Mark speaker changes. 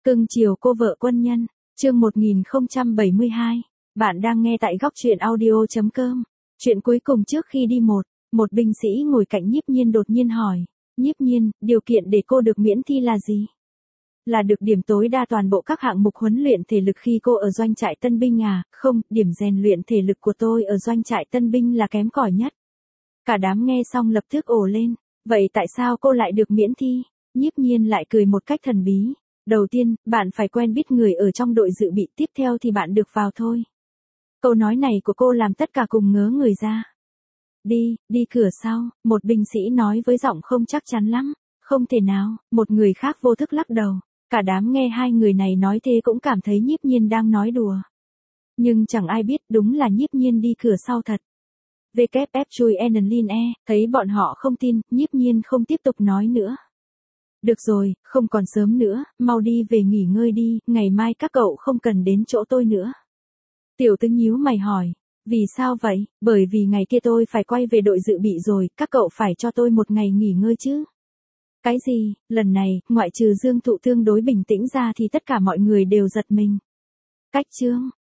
Speaker 1: Cưng chiều cô vợ quân nhân, chương 1072. Bạn đang nghe tại góc truyện audio.com. Chuyện cuối cùng trước khi đi một binh sĩ ngồi cạnh Nhiếp Nhiên đột nhiên hỏi. Nhiếp Nhiên, điều kiện để cô được miễn thi là gì? Là được điểm tối đa toàn bộ các hạng mục huấn luyện thể lực khi cô ở doanh trại tân binh à? Không, điểm rèn luyện thể lực của tôi ở doanh trại tân binh là kém cỏi nhất. Cả đám nghe xong lập tức ồ lên. Vậy tại sao cô lại được miễn thi? Nhiếp Nhiên lại cười một cách thần bí. Đầu tiên, bạn phải quen biết người ở trong đội dự bị, tiếp theo thì bạn được vào thôi. Câu nói này của cô làm tất cả cùng ngớ người ra. Đi cửa sau, một binh sĩ nói với giọng không chắc chắn lắm. Không thể nào, một người khác vô thức lắc đầu. Cả đám nghe hai người này nói thế cũng cảm thấy Nhiếp Nhiên đang nói đùa. Nhưng chẳng ai biết đúng là Nhiếp Nhiên đi cửa sau thật. WF chui Enlin E, thấy bọn họ không tin, Nhiếp Nhiên không tiếp tục nói nữa. Được rồi, không còn sớm nữa, mau đi về nghỉ ngơi đi, ngày mai các cậu không cần đến chỗ tôi nữa. Tiểu Tư nhíu mày hỏi, vì sao vậy? Bởi vì ngày kia tôi phải quay về đội dự bị rồi, các cậu phải cho tôi một ngày nghỉ ngơi chứ. Cái gì? Lần này, ngoại trừ Dương Thụ tương đối bình tĩnh ra thì tất cả mọi người đều giật mình. Cách chương,